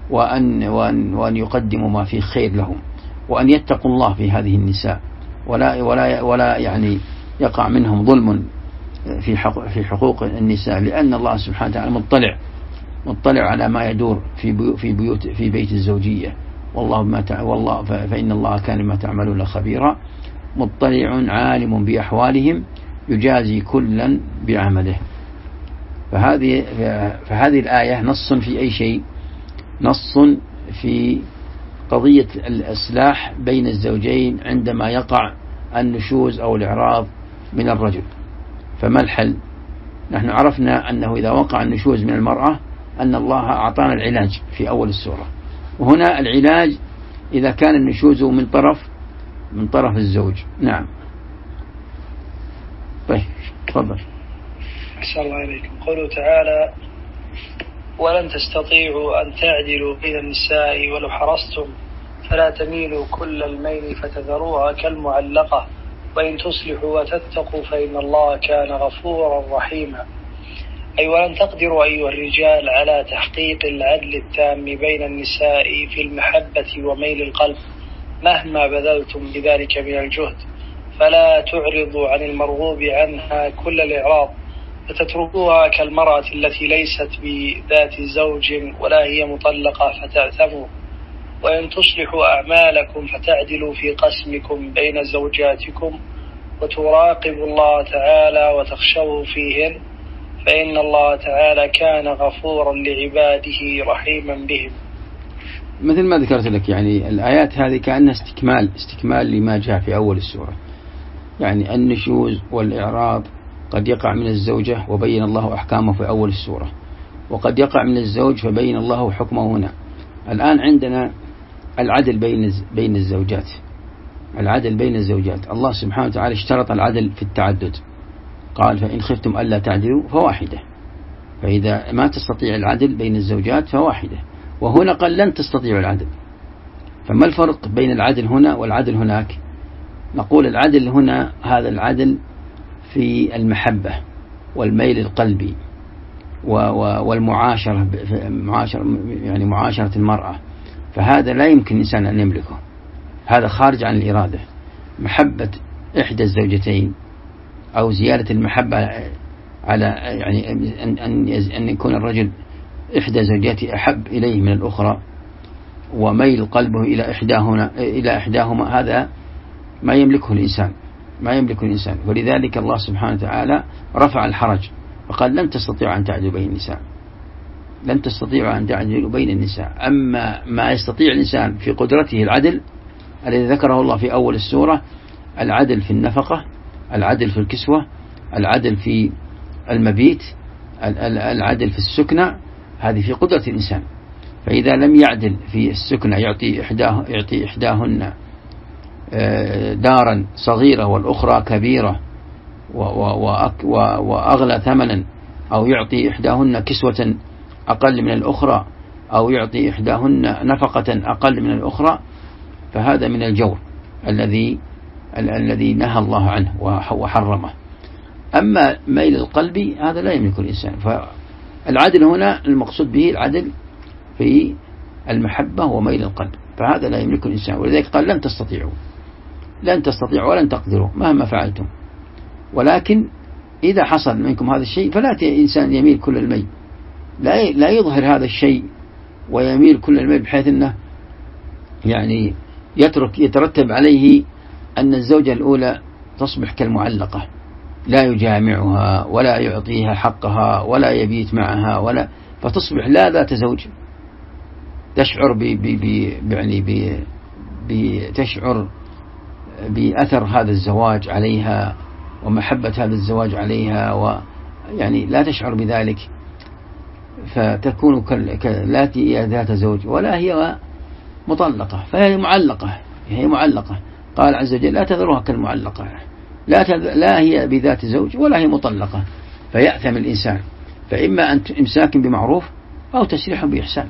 وأن يقدموا ما فيه خير لهم، وأن يتقوا الله في هذه النساء، ولا يعني يقع منهم ظلم في حقوق النساء، لأن الله سبحانه وتعالى مطلع على ما يدور في بيت الزوجية، والله فإن الله كان ما تعملون خبيرا، مطلع عالم بأحوالهم يجازي كلا بعمله. فهذه الآية نص في أي شيء؟ نص في قضية الإصلاح بين الزوجين عندما يقع النشوز أو الإعراض من الرجل. فما الحل؟ نحن عرفنا أنه إذا وقع النشوز من المرأة أن الله أعطانا العلاج في أول السورة، وهنا العلاج إذا كان النشوز من طرف الزوج. نعم. طيب تفضل. أحسن الله إليكم. قوله تعالى ولن تستطيعوا أن تعدلوا بين النساء ولو حرصتم فلا تميلوا كل الميل فتذروها كالمعلقة وإن تصلحوا وتتقوا فإن الله كان غفورا رحيما. أي ولن تقدروا أيها الرجال على تحقيق العدل التام بين النساء في المحبة وميل القلب مهما بذلتم بذلك من الجهد، فلا تعرضوا عن المرغوب عنها كل الإعراض فتتركوها كالمرأة التي ليست بذات زوج ولا هي مطلقة فتأثموا، وإن تصلحوا أعمالكم فتعدلوا في قسمكم بين زوجاتكم وتراقبوا الله تعالى وتخشوه فيهن فإن الله تعالى كان غفورا لعباده رحيما بهم. مثل ما ذكرت لك، يعني الآيات هذه كأنها استكمال لما جاء في أول السورة. يعني النشوز والإعراض قد يقع من الزوجة وبين الله أحكامه في أول السورة، وقد يقع من الزوج فبين الله حكمه هنا. الآن عندنا العدل بين الزوجات. العدل بين الزوجات، الله سبحانه وتعالى اشترط العدل في التعدد، قال فإن خفتم ألا تعدلوا فواحدة. فإذا ما تستطيع العدل بين الزوجات فواحدة، وهنا قال لن تستطيعوا العدل. فما الفرق بين العدل هنا والعدل هناك؟ نقول العدل هنا هذا العدل في المحبة والميل القلبي والمعاشرة، يعني معاشرة المرأة، فهذا لا يمكن الإنسان أن يملكه، هذا خارج عن الإرادة. محبة إحدى الزوجتين أو زيادة المحبة على يعني أن يكون الرجل إحدى زوجاته أحب إليه من الأخرى وميل قلبه إلى إحداهما، هذا ما يملكه الإنسان، ما يملكه الإنسان. ولذلك الله سبحانه وتعالى رفع الحرج وقال لن تستطيعوا أن تعدلوا بين النساء، لن تستطيعوا أن تعدلوا بين النساء. أما ما يستطيع الإنسان في قدرته العدل الذي ذكره الله في أول السورة، العدل في النفقة، العدل في الكسوة، العدل في المبيت، العدل في السكنة، هذه في قدرة الإنسان. فإذا لم يعدل في السكنة يعطي إحداهن دارا صغيرة والأخرى كبيرة وأغلى ثمنا، أو يعطي إحداهن كسوة أقل من الأخرى، أو يعطي إحداهن نفقة أقل من الأخرى، فهذا من الجور الذي نهى الله عنه وحرمه. أما ميل القلب هذا لا يملك الإنسان. فالعدل هنا المقصود به العدل في المحبة وميل القلب، فهذا لا يملك الإنسان. ولذلك قال لن تستطيعوا ولن تقدروا مهما فعلتم. ولكن إذا حصل منكم هذا الشيء فلا إنسان يميل كل الميل، لا يظهر هذا الشيء ويميل كل الميل بحيث أنه يعني يترتب عليه أن الزوجة الأولى تصبح كالمعلقة، لا يجامعها ولا يعطيها حقها ولا يبيت معها فتصبح لا ذات زوج، تشعر تشعر بأثر هذا الزواج عليها ومحبة هذا الزواج عليها، ويعني لا تشعر بذلك، فتكون كالتي ذات زوج ولا هي مطلقة، فهي معلقة. قال عز وجل لا تذروها كالمعلقة، لا هي بذات زوج ولا هي مطلقة، فيأثم الإنسان. فإما أن إمساك بمعروف أو تسريح بإحسان،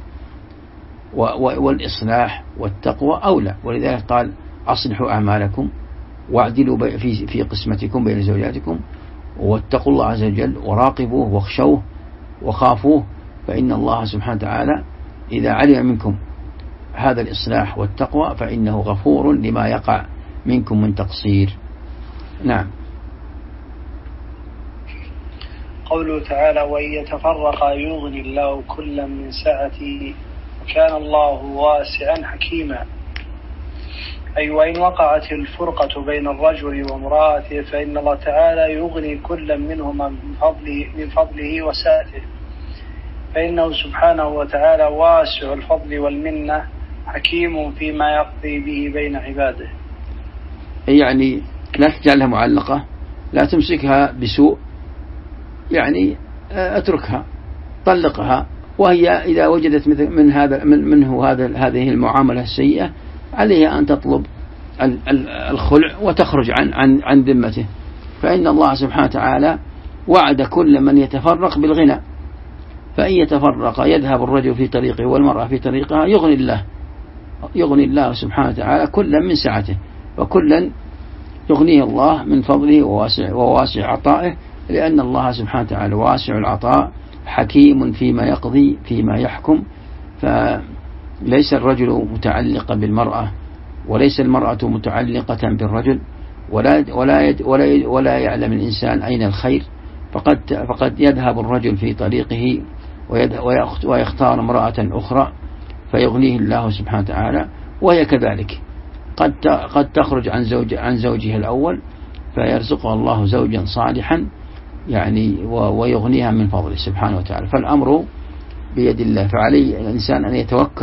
والإصلاح والتقوى أولى. ولذلك قال أصلحوا أعمالكم واعدلوا في قسمتكم بين زوجاتكم واتقوا الله عز وجل وراقبوه واخشوه وخافوه، فإن الله سبحانه وتعالى إذا علم منكم هذا الإصلاح والتقوى فإنه غفور لما يقع منكم من تقصير. نعم. قوله تعالى وإن يتفرقا يغني الله كلا من سعته وكان الله واسعا حكيما، أي وإن وقعت الفرقة بين الرجل وامرأته فإن الله تعالى يغني كلا منهما من فضله وسعته، فإنه سبحانه وتعالى واسع الفضل والمنة حكيم فيما يقضي به بين عباده. يعني لا تجعلها معلقة، لا تمسكها بسوء، يعني اتركها، طلقها، وهي إذا وجدت منه هذه المعاملة السيئة عليها أن تطلب الخلع وتخرج عن ذمته، فإن الله سبحانه وتعالى وعد كل من يتفرق بالغنى، فإن يتفرق يذهب الرجل في طريقه والمرأة في طريقها يغني الله سبحانه وتعالى كلا من سعته، وكلا يغنيه الله من فضله وواسع عطائه، لأن الله سبحانه وتعالى واسع العطاء حكيم فيما يقضي فيما يحكم. فليس الرجل متعلقا بالمرأة وليس المرأة متعلقة بالرجل، ولا يعلم الإنسان أين الخير، فقد يذهب الرجل في طريقه ويختار امرأة أخرى فيغنيه الله سبحانه وتعالى، وهي كذلك قد تخرج عن زوجها الأول فيرزقها الله زوجا صالحا يعني ويغنيها من فضله سبحانه وتعالى. فالأمر بيد الله، فعليه الإنسان أن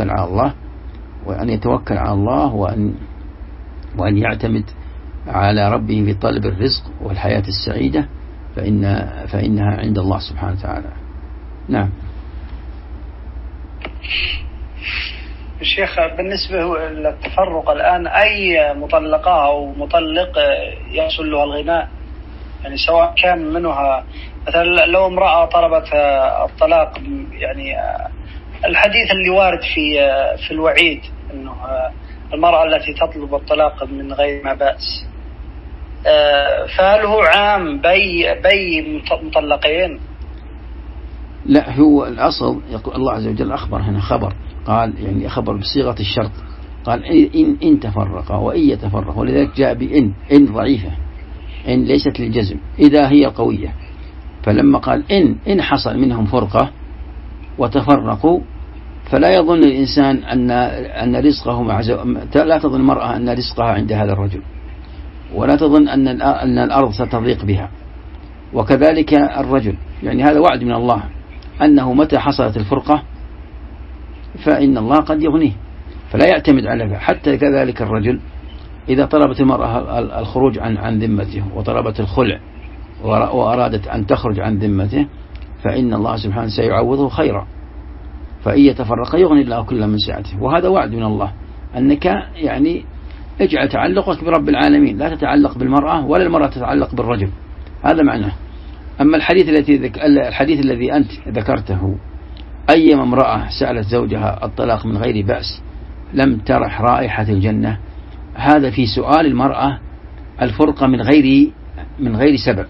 يتوكل على الله وأن يعتمد على ربه في طلب الرزق والحياة السعيدة، فإنها عند الله سبحانه وتعالى. نعم. الشيخ بالنسبة للتفرق الآن أي مطلقة أو مطلق يحصل له الغناء، يعني سواء كان منها مثلا لو امرأة طلبت الطلاق، يعني الحديث اللي وارد في الوعيد أنه المرأة التي تطلب الطلاق من غير ما بأس، فهل هو عام بي مطلقين؟ لا، هو الأصل يقول الله عز وجل أخبر هنا خبر، قال يعني أخبر بصيغة الشرط، قال إن تفرقا وإن يتفرق، ولذلك جاء بإن، إن ضعيفة، إن ليست للجزم، إذا هي قوية. فلما قال إن حصل منهم فرقة وتفرقوا، فلا يظن الإنسان أن رزقه لا تظن المرأة أن رزقها عند هذا الرجل، ولا تظن أن الأرض ستضيق بها، وكذلك الرجل. يعني هذا وعد من الله أنه متى حصلت الفرقة فإن الله قد يغنيه، فلا يعتمد على. حتى كذلك الرجل إذا طلبت المرأة الخروج عن ذمته وطلبت الخلع وأرادت أن تخرج عن ذمته، فإن الله سبحانه سيعوضه خيرا، فإن يتفرق يغني الله كل من سعته. وهذا وعد من الله أنك يعني اجعل تعلقك برب العالمين، لا تتعلق بالمرأة ولا المرأة تتعلق بالرجل، هذا معناه. أما الحديث الذي أنت ذكرته، أيما امرأة سألت زوجها الطلاق من غير بأس لم ترح رائحة الجنة، هذا في سؤال المرأة الفرقة من غير سبب.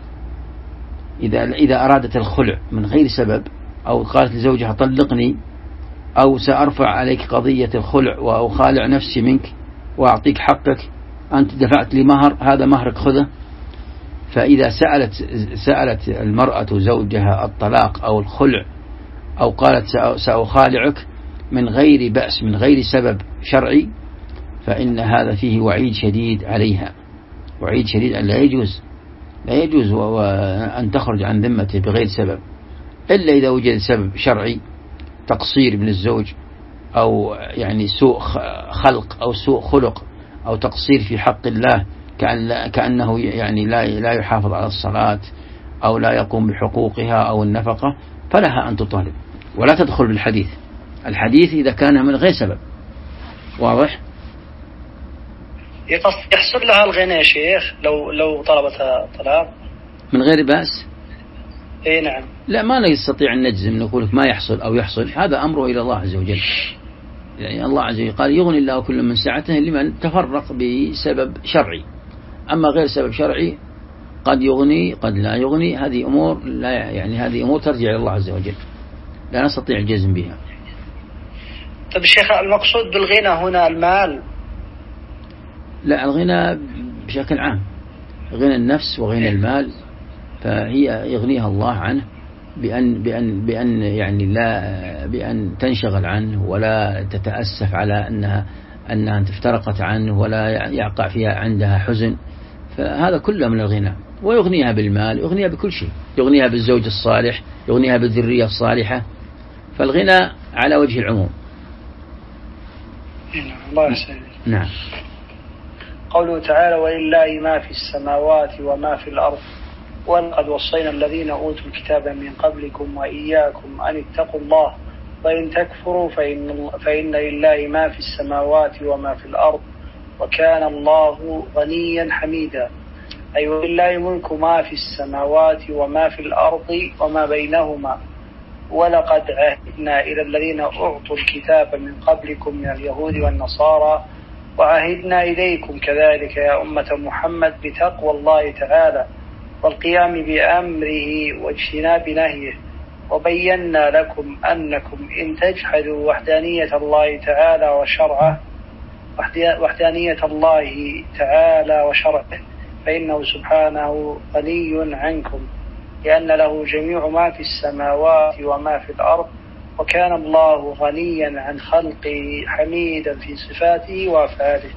إذا أرادت الخلع من غير سبب، أو قالت لزوجها طلقني، أو سأرفع عليك قضية الخلع وأخالع نفسي منك وأعطيك حقك، أنت دفعت لي مهر، هذا مهرك خذه. فإذا سألت المرأة زوجها الطلاق أو الخلع، أو قالت سأخالعك من غير بأس من غير سبب شرعي، فإن هذا فيه وعيد شديد عليها، وعيد شديد أن لا يجوز أن تخرج عن ذمته بغير سبب، إلا إذا وجد سبب شرعي، تقصير من الزوج، أو يعني سوء خلق أو سوء خلق، أو تقصير في حق الله، كأنه يعني لا يحافظ على الصلاة، أو لا يقوم بحقوقها أو النفقة، فلها أن تطالب ولا تدخل بالحديث. الحديث إذا كان من غير سبب. واضح؟ يحصل لها الغنى يا شيخ لو طلبت طلاق من غير بأس؟ اي نعم. لا، ما نستطيع أن نجزم نقول ما يحصل أو يحصل، هذا أمره إلى الله عز وجل. يعني الله عز وجل قال يغني الله كل من سعته لمن تفرق بسبب شرعي. أما غير سبب شرعي قد يغني قد لا يغني، هذه أمور هذه أمور ترجع إلى الله عز وجل، لا نستطيع الجزم بها. طيب الشيخ، المقصود بالغنى هنا المال؟ لا، الغنى بشكل عام، غنى النفس وغنى المال، فهي يغنيها الله عنه بأن يعني بأن تنشغل عنه، ولا تتأسف على أنها افترقت عنه، ولا يقع فيها عندها حزن، فهذا كله من الغنى. ويغنيها بالمال، يغنيها بكل شيء، يغنيها بالزوج الصالح، يغنيها بالذرية الصالحة، فالغنى على وجه العموم. الله يسلمك. نعم. قوله تعالى ولله ما في السماوات وما في الأرض ولقد وصينا الذين أوتوا الكتاب من قبلكم وإياكم أن اتقوا الله وإن تكفروا فإن لله ما في السماوات وما في الأرض وكان الله غنيا حميدا. أي ولله ملك ما في السماوات وما في الأرض وما بينهما ولقد عهدنا إلى الذين أعطوا الكتاب من قبلكم من اليهود والنصارى وعهدنا إليكم كذلك يا أمة محمد بتقوى الله تعالى والقيام بأمره واجتناب نهيه وبينا لكم أنكم إن تجحدوا وحدانية الله تعالى وشرعه فإنه سبحانه غني عنكم لأن له جميع ما في السماوات وما في الأرض وكان الله غنيا عن خلقه حميدا في صفاته وأفعاله.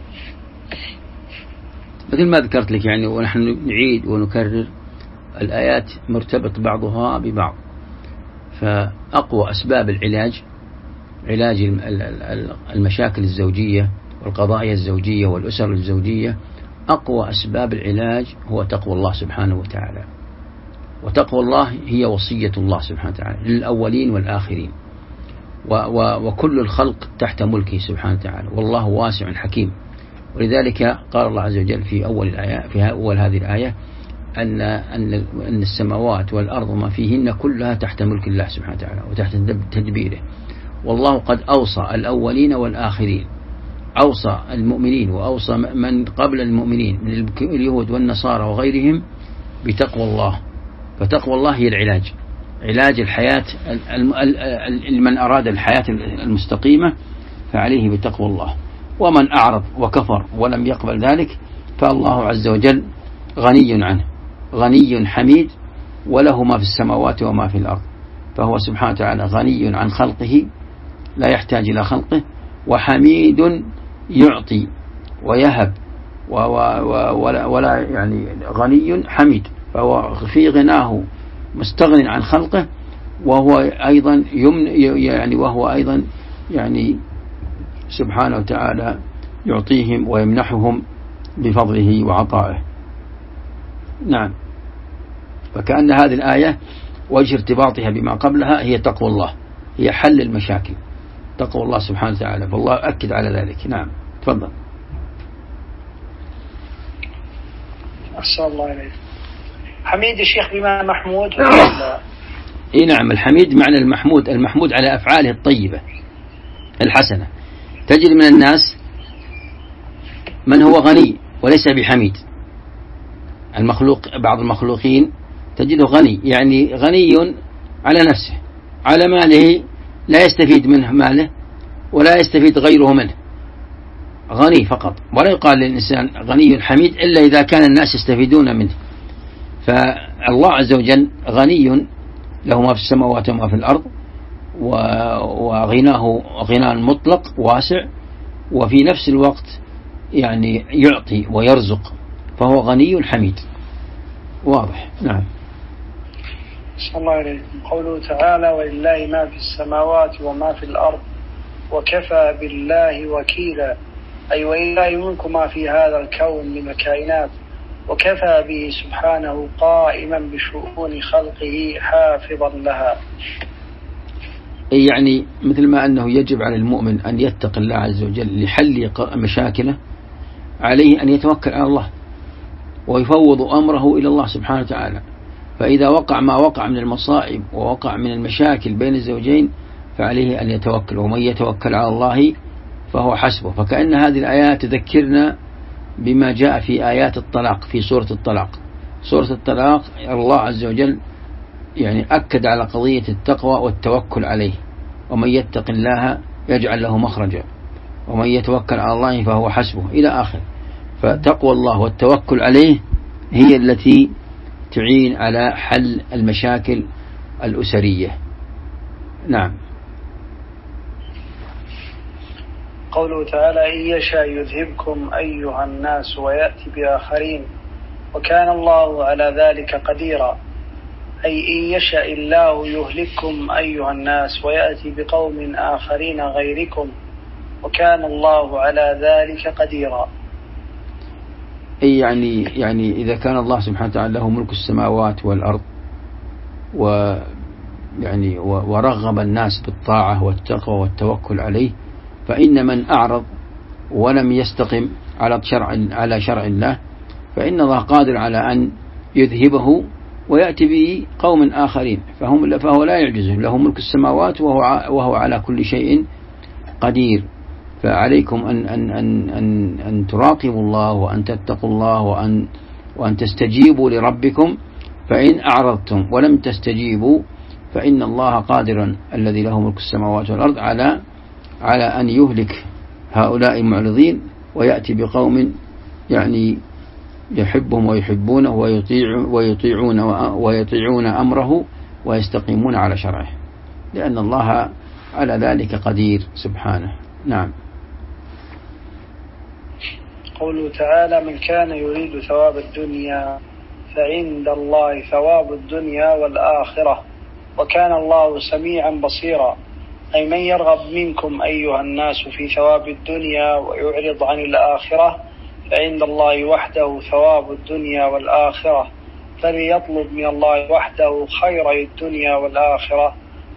مثل ما ذكرت لك يعني، ونحن نعيد ونكرر الآيات مرتبط بعضها ببعض. فأقوى أسباب علاج المشاكل الزوجية والقضايا الزوجية والأسر الزوجية، أقوى أسباب العلاج هو تقوى الله سبحانه وتعالى. وتقوى الله هي وصية الله سبحانه وتعالى للأولين والآخرين. وكل الخلق تحت ملكه سبحانه وتعالى، والله واسع حكيم. ولذلك قال الله عز وجل في أول هذه الآية أن السماوات والأرض وما فيهن كلها تحت ملك الله سبحانه وتعالى وتحت تدبيره. والله قد أوصى الأولين والآخرين، أوصى المؤمنين وأوصى من قبل المؤمنين من اليهود والنصارى وغيرهم بتقوى الله. فتقوى الله هي علاج الحياة، من أراد الحياة المستقيمة فعليه بتقوى الله. ومن أعرض وكفر ولم يقبل ذلك فالله عز وجل غني عنه، غني حميد، وله ما في السماوات وما في الأرض. فهو سبحانه وتعالى غني عن خلقه لا يحتاج إلى خلقه، وحميد يعطي ويهب ولا يعني غني حميد، فهو في غناه مستغن عن خلقه، وهو أيضا يعني سبحانه وتعالى يعطيهم ويمنحهم بفضله وعطائه. نعم. فكأن هذه الآية وجه ارتباطها بما قبلها هي تقوى الله، هي حل المشاكل، تقوى الله سبحانه وتعالى، فالله أكد على ذلك. نعم تفضل. أحسن الله إليك. حميد الشيخ بما محمود؟ إيه نعم، الحميد معنى المحمود على أفعاله الطيبة الحسنة. تجد من الناس من هو غني وليس بحميد، بعض المخلوقين تجده غني، يعني غني على نفسه، على ماله لا يستفيد منه ماله ولا يستفيد غيره منه، غني فقط. ولا يقال للإنسان غني حميد إلا إذا كان الناس يستفيدون منه. فالله عز وجل غني، له ما في السماوات وما في الأرض، وغناه غنى مطلق واسع، وفي نفس الوقت يعني يعطي ويرزق، فهو غني حميد. واضح. نعم. صلى الله عليه. قوله تعالى: ولله ما في السماوات وما في الأرض وكفى بالله وكيلا، أي ولله ملك ما في هذا الكون من الكائنات، وكفى به سبحانه قائما بشؤون خلقه حافظا لها. يعني مثل ما أنه يجب على المؤمن أن يتقي الله عز وجل لحل مشاكله، عليه أن يتوكل على الله ويفوض أمره إلى الله سبحانه وتعالى. فإذا وقع ما وقع من المصائب ووقع من المشاكل بين الزوجين فعليه أن يتوكل، ومن يتوكل على الله فهو حسبه. فكأن هذه الآيات تذكرنا بما جاء في آيات الطلاق في سورة الطلاق. سورة الطلاق الله عز وجل يعني أكد على قضية التقوى والتوكل عليه، ومن يتق الله يجعل له مخرجا ومن يتوكل على الله فهو حسبه إلى آخر. فتقوى الله والتوكل عليه هي التي تعين على حل المشاكل الأسرية. نعم. قوله تعالى: إن يشاء يذهبكم أيها الناس ويأتي بآخرين وكان الله على ذلك قديرا، أي إن يشاء الله يهلككم أيها الناس ويأتي بقوم آخرين غيركم وكان الله على ذلك قديرا. أي يعني إذا كان الله سبحانه وتعالى له ملك السماوات والأرض، ورغب الناس بالطاعة والتقوى والتوكل عليه، فإن من أعرض ولم يستقم على شرع الله فإن الله قادر على أن يذهبه ويأتي به قوم آخرين، فهو لا يعجزه، له ملك السماوات وهو على كل شيء قدير. فعليكم أن تراقبوا الله وأن تتقوا الله وأن تستجيبوا لربكم. فإن أعرضتم ولم تستجيبوا فإن الله قادر الذي له ملك السماوات والأرض على أن يهلك هؤلاء المعرضين ويأتي بقوم يعني يحبهم ويحبونه ويطيعون أمره ويستقيمون على شرعه، لأن الله على ذلك قدير سبحانه. نعم. قوله تعالى: من كان يريد ثواب الدنيا فعند الله ثواب الدنيا والآخرة وكان الله سميعا بصيرا، أي من يرغب منكم أيها الناس في ثواب الدنيا ويعرض عن الآخرة فعند الله وحده ثواب الدنيا والآخرة، فليطلب من الله وحده خير الدنيا والآخرة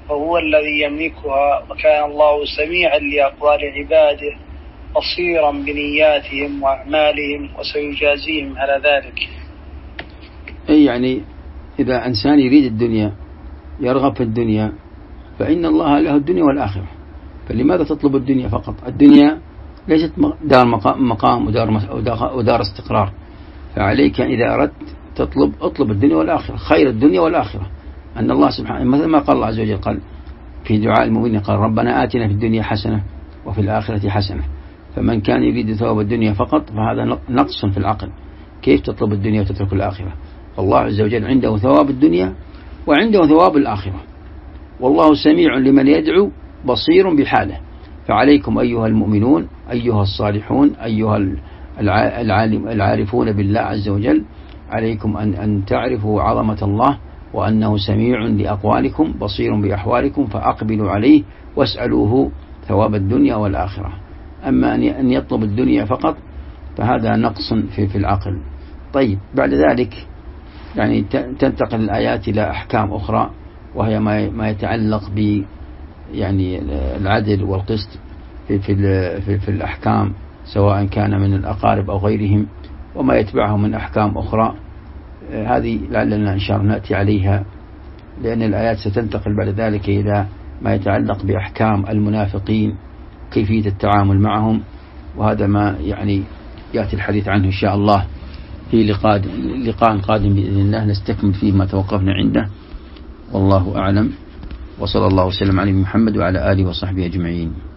وهو الذي يملكها، وكان الله سميعا لأقوال عباده بصيرا بنياتهم وأعمالهم وسيجازيهم على ذلك. أي يعني إذا إنسان يريد الدنيا يرغب في الدنيا فإن الله له الدنيا والآخرة، فلماذا تطلب الدنيا فقط؟ الدنيا ليست دار مقام ودار استقرار، فعليك إذا أردت اطلب الدنيا والآخرة، خير الدنيا والآخرة. أن الله سبحانه مثل ما قال الله عز وجل قال في دعاء المؤمنين قال ربنا آتنا في الدنيا حسنة وفي الآخرة حسنة. فمن كان يريد ثواب الدنيا فقط فهذا نقص في العقل، كيف تطلب الدنيا وتترك الآخرة؟ الله عز وجل عنده ثواب الدنيا وعنده ثواب الآخرة، والله سميع لمن يدعو بصير بحاله. فعليكم أيها المؤمنون أيها الصالحون أيها العارفون بالله عز وجل، عليكم أن تعرفوا عظمة الله وأنه سميع لأقوالكم بصير بأحوالكم، فأقبلوا عليه واسألوه ثواب الدنيا والآخرة. أما أن يطلب الدنيا فقط فهذا نقص في العقل. طيب بعد ذلك يعني تنتقل الآيات إلى أحكام أخرى، وهي ما يتعلق ب يعني العدل والقسط في الأحكام، سواء كان من الأقارب أو غيرهم، وما يتبعه من أحكام أخرى. هذه لعلنا إن شاء الله نأتي عليها، لأن الآيات ستنتقل بعد ذلك إلى ما يتعلق بأحكام المنافقين، كيفية التعامل معهم، وهذا ما يعني يأتي الحديث عنه إن شاء الله في لقاء قادم بإذن الله، نستكمل فيه ما توقفنا عنده. والله أعلم، وصلى الله وسلم على محمد وعلى آله وصحبه أجمعين.